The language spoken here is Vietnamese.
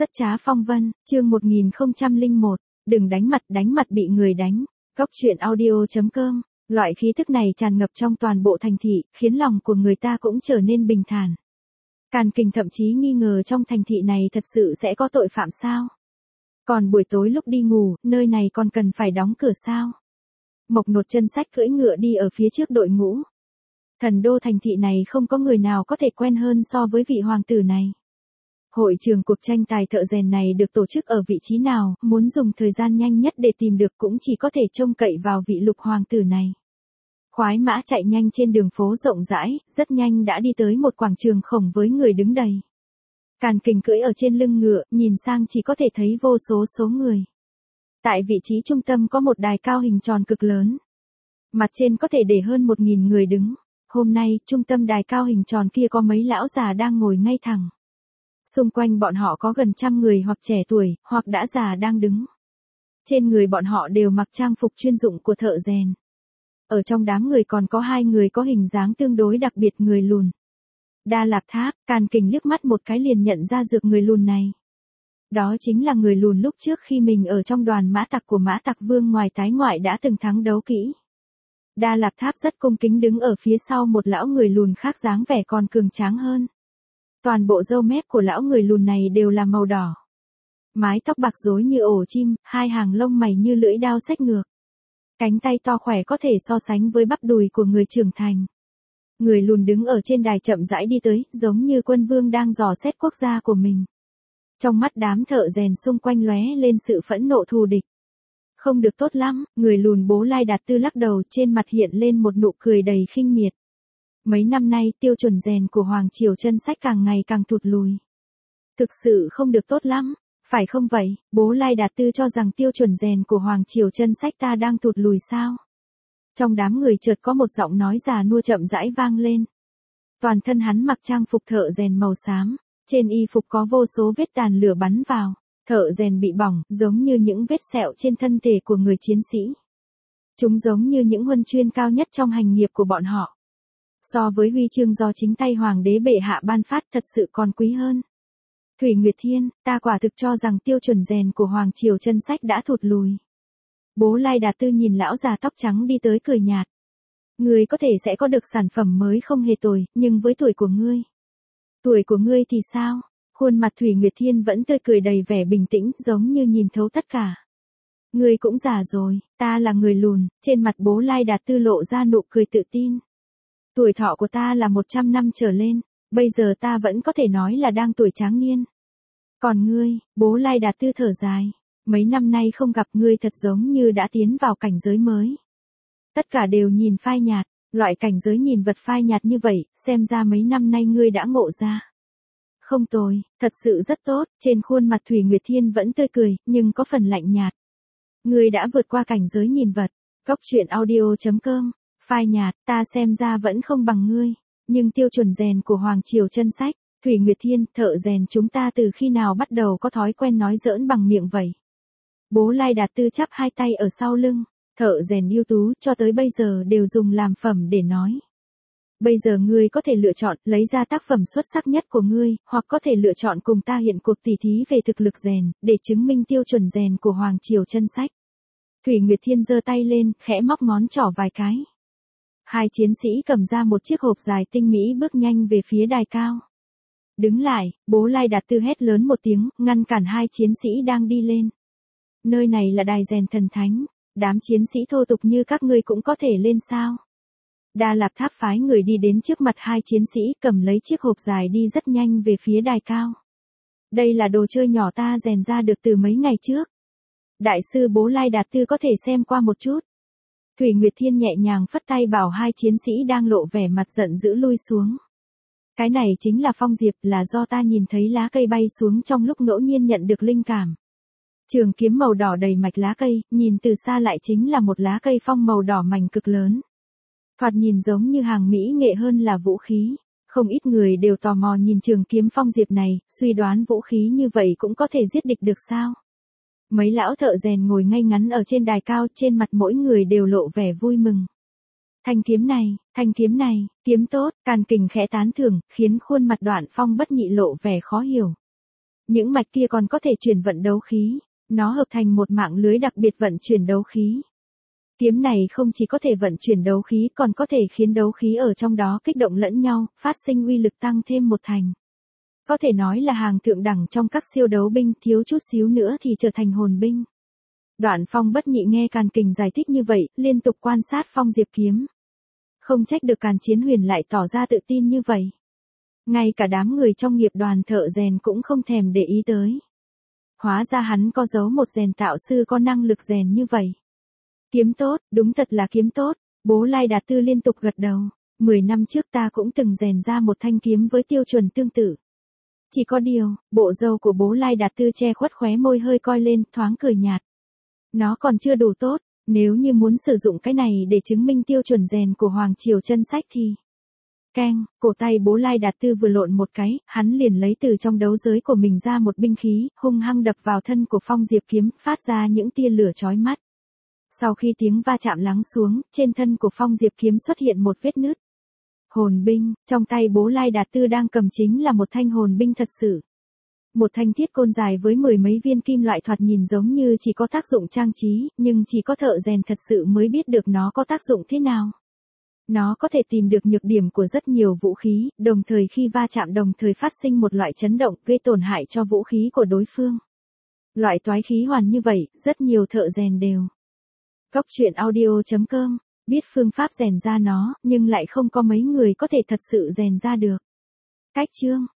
Rất trá phong vân, chương 1001, đừng đánh mặt bị người đánh. Góc truyện audio.com, loại khí thức này tràn ngập trong toàn bộ thành thị, khiến lòng của người ta cũng trở nên bình thản. Càn Kình thậm chí nghi ngờ trong thành thị này thật sự sẽ có tội phạm sao? Còn buổi tối lúc đi ngủ, nơi này còn cần phải đóng cửa sao? Mộc Nột chân sách cưỡi ngựa đi ở phía trước đội ngũ. Thần đô thành thị này không có người nào có thể quen hơn so với vị hoàng tử này. Hội trường cuộc tranh tài thợ rèn này được tổ chức ở vị trí nào, muốn dùng thời gian nhanh nhất để tìm được cũng chỉ có thể trông cậy vào vị lục hoàng tử này. Khoái mã chạy nhanh trên đường phố rộng rãi, rất nhanh đã đi tới một quảng trường khổng với người đứng đầy. Càn Kình cưỡi ở trên lưng ngựa, nhìn sang chỉ có thể thấy vô số người. Tại vị trí trung tâm có một đài cao hình tròn cực lớn. Mặt trên có thể để hơn 1000 người đứng. Hôm nay, trung tâm đài cao hình tròn kia có mấy lão già đang ngồi ngay thẳng. Xung quanh bọn họ có gần 100 người hoặc trẻ tuổi, hoặc đã già đang đứng. Trên người bọn họ đều mặc trang phục chuyên dụng của thợ rèn. Ở trong đám người còn có 2 người có hình dáng tương đối đặc biệt người lùn. Đa Lạp Tháp, Càn Kình liếc mắt một cái liền nhận ra dược người lùn này. Đó chính là người lùn lúc trước khi mình ở trong đoàn mã tặc của mã tặc vương ngoài tái ngoại đã từng thắng đấu kỹ. Đa Lạp Tháp rất cung kính đứng ở phía sau một lão người lùn khác dáng vẻ còn cường tráng hơn. Toàn bộ râu mép của lão người lùn này đều là màu đỏ. Mái tóc bạc rối như ổ chim, 2 hàng lông mày như lưỡi dao xách ngược. Cánh tay to khỏe có thể so sánh với bắp đùi của người trưởng thành. Người lùn đứng ở trên đài chậm rãi đi tới, giống như quân vương đang dò xét quốc gia của mình. Trong mắt đám thợ rèn xung quanh lóe lên sự phẫn nộ thù địch. Không được tốt lắm, người lùn Bố Lai Đạt Tư lắc đầu, trên mặt hiện lên một nụ cười đầy khinh miệt. Mấy năm nay tiêu chuẩn rèn của Hoàng Triều Chân Sách càng ngày càng thụt lùi. Thực sự không được tốt lắm, phải không vậy? Bố Lai Đạt Tư cho rằng tiêu chuẩn rèn của Hoàng Triều Chân Sách ta đang thụt lùi sao? Trong đám người chợt có một giọng nói già nua chậm rãi vang lên. Toàn thân hắn mặc trang phục thợ rèn màu xám, trên y phục có vô số vết tàn lửa bắn vào, thợ rèn bị bỏng, giống như những vết sẹo trên thân thể của người chiến sĩ. Chúng giống như những huân chương cao nhất trong hành nghiệp của bọn họ. So với huy chương do chính tay hoàng đế bệ hạ ban phát thật sự còn quý hơn. Thủy Nguyệt Thiên, ta quả thực cho rằng tiêu chuẩn rèn của Hoàng Triều Chân Sách đã thụt lùi. Bố Lai Đạt Tư nhìn lão già tóc trắng đi tới cười nhạt. Ngươi có thể sẽ có được sản phẩm mới không hề tồi, nhưng với tuổi của ngươi. Tuổi của ngươi thì sao? Khuôn mặt Thủy Nguyệt Thiên vẫn tươi cười đầy vẻ bình tĩnh, giống như nhìn thấu tất cả. Ngươi cũng già rồi, ta là người lùn, trên mặt Bố Lai Đạt Tư lộ ra nụ cười tự tin. Tuổi thọ của ta là 100 năm trở lên, bây giờ ta vẫn có thể nói là đang tuổi tráng niên. Còn ngươi, Bố Lai Đạt Tư thở dài, mấy năm nay không gặp ngươi thật giống như đã tiến vào cảnh giới mới. Tất cả đều nhìn phai nhạt, loại cảnh giới nhìn vật phai nhạt như vậy, xem ra mấy năm nay ngươi đã ngộ ra. Không tồi, thật sự rất tốt, trên khuôn mặt Thủy Nguyệt Thiên vẫn tươi cười, nhưng có phần lạnh nhạt. Ngươi đã vượt qua cảnh giới nhìn vật. Góc truyện audio.com, phai nhạt, ta xem ra vẫn không bằng ngươi, nhưng tiêu chuẩn rèn của Hoàng Triều Chân Sách, Thủy Nguyệt Thiên, thợ rèn chúng ta từ khi nào bắt đầu có thói quen nói giỡn bằng miệng vậy? Bố Lai Đạt Tư chắp 2 tay ở sau lưng, thợ rèn ưu tú cho tới bây giờ đều dùng làm phẩm để nói. Bây giờ ngươi có thể lựa chọn lấy ra tác phẩm xuất sắc nhất của ngươi, hoặc có thể lựa chọn cùng ta hiện cuộc tỉ thí về thực lực rèn, để chứng minh tiêu chuẩn rèn của Hoàng Triều Chân Sách. Thủy Nguyệt Thiên giơ tay lên, khẽ móc ngón trỏ vài cái. 2 chiến sĩ cầm ra một chiếc hộp dài tinh mỹ bước nhanh về phía đài cao. Đứng lại, Bố Lai Đạt Tư hét lớn một tiếng, ngăn cản 2 chiến sĩ đang đi lên. Nơi này là đài rèn thần thánh, đám chiến sĩ thô tục như các ngươi cũng có thể lên sao? Đa Lạp Tháp phái người đi đến trước mặt 2 chiến sĩ, cầm lấy chiếc hộp dài đi rất nhanh về phía đài cao. Đây là đồ chơi nhỏ ta rèn ra được từ mấy ngày trước. Đại sư Bố Lai Đạt Tư có thể xem qua một chút. Thủy Nguyệt Thiên nhẹ nhàng phất tay bảo 2 chiến sĩ đang lộ vẻ mặt giận dữ lui xuống. Cái này chính là phong diệp, là do ta nhìn thấy lá cây bay xuống trong lúc ngẫu nhiên nhận được linh cảm. Trường kiếm màu đỏ đầy mạch lá cây, nhìn từ xa lại chính là một lá cây phong màu đỏ mảnh cực lớn. Thoạt nhìn giống như hàng mỹ nghệ hơn là vũ khí. Không ít người đều tò mò nhìn trường kiếm phong diệp này, suy đoán vũ khí như vậy cũng có thể giết địch được sao? Mấy lão thợ rèn ngồi ngay ngắn ở trên đài cao, trên mặt mỗi người đều lộ vẻ vui mừng. Thanh kiếm này, kiếm tốt, Càn Kình khẽ tán thưởng, khiến khuôn mặt Đoạn Phong Bất Nhị lộ vẻ khó hiểu. Những mạch kia còn có thể chuyển vận đấu khí, nó hợp thành một mạng lưới đặc biệt vận chuyển đấu khí. Kiếm này không chỉ có thể vận chuyển đấu khí còn có thể khiến đấu khí ở trong đó kích động lẫn nhau, phát sinh uy lực tăng thêm một thành. Có thể nói là hàng thượng đẳng trong các siêu đấu binh, thiếu chút xíu nữa thì trở thành hồn binh. Đoạn Phong Bất Nhị nghe Càn Kình giải thích như vậy, liên tục quan sát Phong Diệp kiếm. Không trách được Càn Chiến Huyền lại tỏ ra tự tin như vậy. Ngay cả đám người trong nghiệp đoàn thợ rèn cũng không thèm để ý tới. Hóa ra hắn có giấu một rèn tạo sư có năng lực rèn như vậy. Kiếm tốt, đúng thật là kiếm tốt, Bố Lai Đạt Tư liên tục gật đầu. 10 năm trước ta cũng từng rèn ra một thanh kiếm với tiêu chuẩn tương tự. Chỉ có điều, bộ râu của Bố Lai Đạt Tư che khuất khóe môi hơi coi lên, thoáng cười nhạt. Nó còn chưa đủ tốt, nếu như muốn sử dụng cái này để chứng minh tiêu chuẩn rèn của Hoàng Triều Chân Sách thì... Keng, cổ tay Bố Lai Đạt Tư vừa lộn một cái, hắn liền lấy từ trong đấu giới của mình ra một binh khí, hung hăng đập vào thân của Phong Diệp kiếm, phát ra những tia lửa chói mắt. Sau khi tiếng va chạm lắng xuống, trên thân của Phong Diệp kiếm xuất hiện một vết nứt. Hồn binh, trong tay Bố Lai Đạt Tư đang cầm chính là một thanh hồn binh thật sự. Một thanh thiết côn dài với 10 mấy viên kim loại thoạt nhìn giống như chỉ có tác dụng trang trí, nhưng chỉ có thợ rèn thật sự mới biết được nó có tác dụng thế nào. Nó có thể tìm được nhược điểm của rất nhiều vũ khí, đồng thời khi va chạm đồng thời phát sinh một loại chấn động gây tổn hại cho vũ khí của đối phương. Loại toái khí hoàn như vậy, rất nhiều thợ rèn đều. Cóc truyện audio.com, biết phương pháp rèn ra nó, nhưng lại không có mấy người có thể thật sự rèn ra được. Cách chương